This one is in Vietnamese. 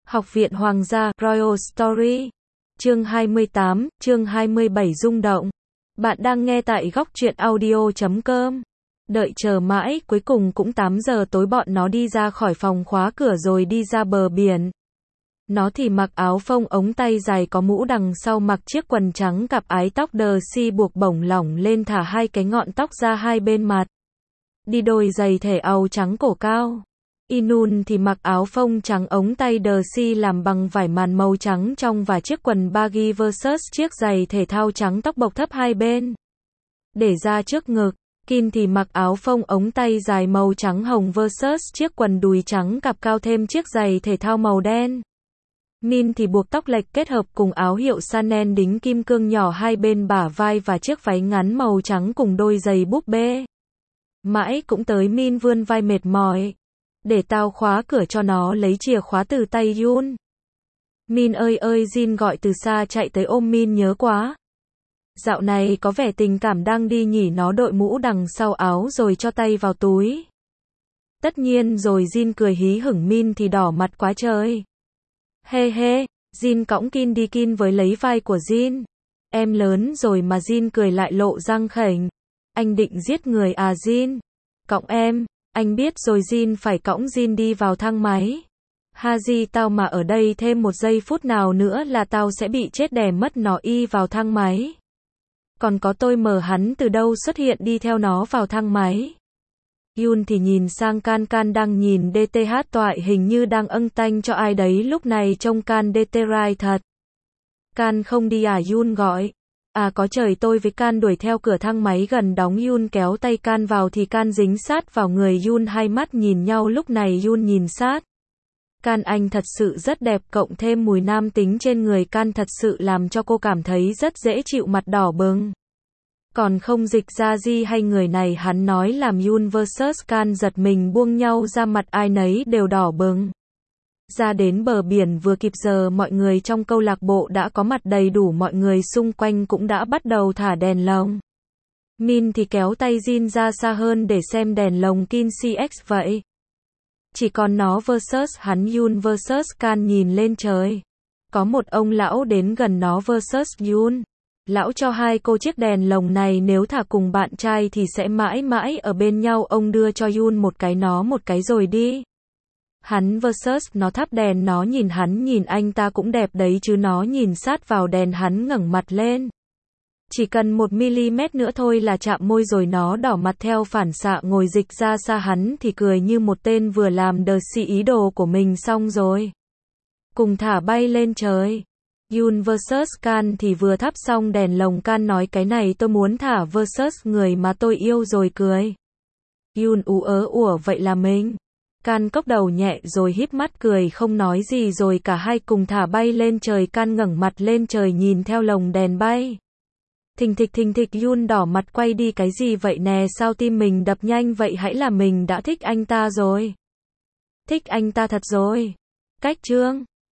Học viện Hoàng gia, Royal Story. Chương 28, chương 27 rung động. Bạn đang nghe tại góc truyện audio.com. Đợi chờ mãi, cuối cùng cũng 8 giờ tối bọn nó đi ra khỏi phòng, khóa cửa rồi đi ra bờ biển. Nó thì mặc áo phông ống tay dài có mũ, đằng sau mặc chiếc quần trắng cặp ái tóc đờ si buộc bổng lỏng lên, thả hai cái ngọn tóc ra hai bên mặt. Đi đôi giày thể àu trắng cổ cao. Inun thì mặc áo phông trắng ống tay đờ si làm bằng vải màn màu trắng trong và chiếc quần baggy versus chiếc giày thể thao trắng tóc bộc thấp hai bên để ra trước ngực. Kin thì mặc áo phông ống tay dài màu trắng hồng versus chiếc quần đùi trắng cặp cao thêm chiếc giày thể thao màu đen. Min thì buộc tóc lệch kết hợp cùng áo hiệu Chanel đính kim cương nhỏ hai bên bả vai và chiếc váy ngắn màu trắng cùng đôi giày búp bê. Mãi cũng tới Min vươn vai mệt mỏi. Để tao khóa cửa cho nó, lấy chìa khóa từ tay Yun. Min ơi ơi, Jin gọi từ xa chạy tới ôm Min, nhớ quá. Dạo này có vẻ tình cảm đang đi nhỉ. Nó đội mũ đằng sau áo rồi cho tay vào túi. Tất nhiên rồi, Jin cười hí hửng. Min thì đỏ mặt quá trời. Hê hê, Jin cõng Kin đi. Kin với lấy vai của Jin. Em lớn rồi mà. Jin cười lại lộ răng khểnh. Anh định giết người à Jin? Cõng em. Anh biết rồi. Jin phải cõng Jin đi vào thang máy. Haji, tao mà ở đây thêm một giây phút nào nữa là tao sẽ bị chết đè mất. Nó y vào thang máy. Còn có tôi mờ hắn từ đâu xuất hiện đi theo nó vào thang máy. Yun thì nhìn sang Can. Can đang nhìn DTH toại, hình như đang âng tanh cho ai đấy. Lúc này trông Can DTRI thật. Can không đi à? Yun gọi. À có trời, tôi với Can đuổi theo cửa thang máy gần đóng. Yun kéo tay Can vào thì Can dính sát vào người Yun, hai mắt nhìn nhau. Lúc này Yun nhìn sát. Can, anh thật sự rất đẹp, cộng thêm mùi nam tính trên người Can thật sự làm cho cô cảm thấy rất dễ chịu. Mặt đỏ bừng. Còn không dịch ra gì hay người này, hắn nói làm Yun vs Can giật mình buông nhau ra, mặt ai nấy đều đỏ bừng. Ra đến bờ biển vừa kịp giờ mọi người trong câu lạc bộ đã có mặt đầy đủ, mọi người xung quanh cũng đã bắt đầu thả đèn lồng. Min thì kéo tay Jin ra xa hơn để xem đèn lồng Kin CX vậy. Chỉ còn nó vs hắn. Yun vs Can nhìn lên trời. Có một ông lão đến gần nó vs Yun. Lão cho hai cô chiếc đèn lồng này, nếu thả cùng bạn trai thì sẽ mãi mãi ở bên nhau. Ông đưa cho Yun một cái, nó một cái rồi đi. Hắn vs nó thắp đèn, nó nhìn hắn, nhìn anh ta cũng đẹp đấy chứ. Nó nhìn sát vào đèn, hắn ngẩng mặt lên. Chỉ cần 1mm nữa thôi là chạm môi rồi. Nó đỏ mặt theo phản xạ ngồi dịch ra xa. Hắn thì cười như một tên vừa làm đờ si ý đồ của mình xong rồi. Cùng thả bay lên trời. Yun vs Can thì vừa thắp xong đèn lồng. Can nói cái này tôi muốn thả vs người mà tôi yêu rồi cười. Yun ủa vậy là mình. Can cốc đầu nhẹ rồi híp mắt cười không nói gì, rồi cả hai cùng thả bay lên trời. Can ngẩng mặt lên trời nhìn theo lồng đèn bay. Thình thịch. Yun đỏ mặt quay đi. Cái gì vậy nè, sao tim mình đập nhanh vậy? Hãy là mình đã thích anh ta rồi. Thích anh ta thật rồi. Cách chương